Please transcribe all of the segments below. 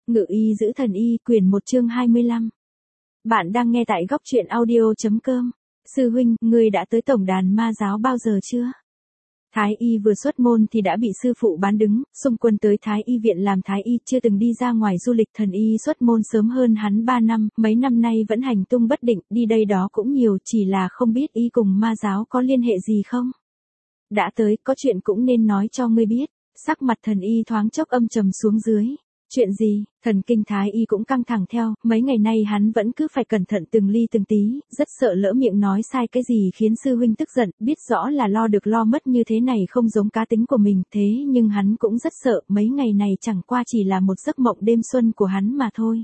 Ngự y giữ thần y, quyển 1 chương 25. Bạn đang nghe tại góc truyện audio.com. Sư huynh, ngươi đã tới tổng đàn ma giáo bao giờ chưa? Thái y vừa xuất môn thì đã bị sư phụ bán đứng, xung quân tới Thái y viện làm Thái y, chưa từng đi ra ngoài du lịch. Thần y xuất môn sớm hơn hắn 3 năm, mấy năm nay vẫn hành tung bất định, đi đây đó cũng nhiều, chỉ là không biết y cùng ma giáo có liên hệ gì không? Đã tới, có chuyện cũng nên nói cho ngươi biết. Sắc mặt thần y thoáng chốc âm trầm xuống dưới. Chuyện gì? Thần kinh Thái y cũng căng thẳng theo, mấy ngày nay hắn vẫn cứ phải cẩn thận từng ly từng tí, rất sợ lỡ miệng nói sai cái gì khiến sư huynh tức giận, biết rõ là lo được lo mất như thế này không giống cá tính của mình, thế nhưng hắn cũng rất sợ, mấy ngày này chẳng qua chỉ là một giấc mộng đêm xuân của hắn mà thôi.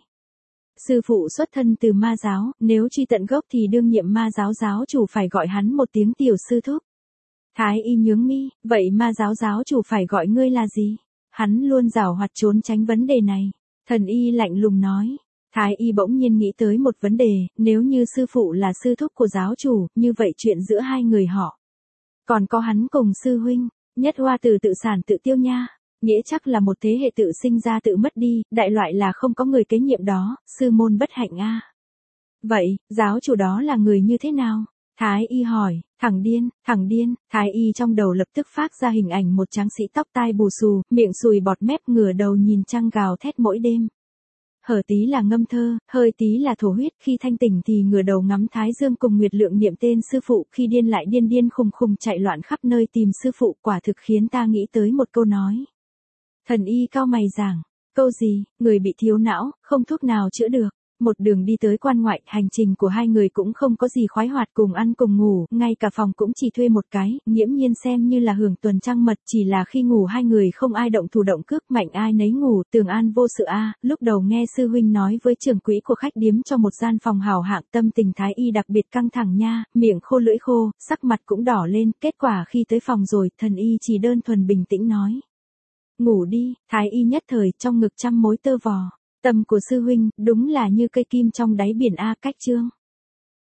Sư phụ xuất thân từ ma giáo, nếu truy tận gốc thì đương nhiệm ma giáo giáo chủ phải gọi hắn một tiếng tiểu sư thúc. Thái y nhướng mi, vậy ma giáo giáo chủ phải gọi ngươi là gì? Hắn luôn giảo hoạt trốn tránh vấn đề này. Thần y lạnh lùng nói. Thái y bỗng nhiên nghĩ tới một vấn đề, nếu như sư phụ là sư thúc của giáo chủ, như vậy chuyện giữa hai người họ. Còn có hắn cùng sư huynh, nhất hoa tử tự sản tự tiêu nha. Nghĩa chắc là một thế hệ tự sinh ra tự mất đi, đại loại là không có người kế nhiệm đó, sư môn bất hạnh a. Vậy, giáo chủ đó là người như thế nào? Thái y hỏi, thằng điên, Thái y trong đầu lập tức phát ra hình ảnh một tráng sĩ tóc tai bù xù, miệng sùi bọt mép ngửa đầu nhìn trăng gào thét mỗi đêm. Hở tí là ngâm thơ, hơi tí là thổ huyết, khi thanh tỉnh thì ngửa đầu ngắm Thái Dương cùng Nguyệt Lượng niệm tên sư phụ, khi điên lại điên khùng chạy loạn khắp nơi tìm sư phụ, quả thực khiến ta nghĩ tới một câu nói. Thần y cau mày giảng, câu gì, người bị thiếu não, không thuốc nào chữa được. Một đường đi tới quan ngoại, hành trình của hai người cũng không có gì khoái hoạt, cùng ăn cùng ngủ, ngay cả phòng cũng chỉ thuê một cái, nghiễm nhiên xem như là hưởng tuần trăng mật, chỉ là khi ngủ hai người không ai động thủ động cước, mạnh ai nấy ngủ, tường an vô sự a. Lúc đầu nghe sư huynh nói với trưởng quỹ của khách điếm cho một gian phòng hào hạng, tâm tình Thái y đặc biệt căng thẳng nha, miệng khô lưỡi khô, sắc mặt cũng đỏ lên, kết quả khi tới phòng rồi, thần y chỉ đơn thuần bình tĩnh nói. Ngủ đi, Thái y nhất thời trong ngực trăm mối tơ vò. Tâm của sư huynh, đúng là như cây kim trong đáy biển a. Cách chương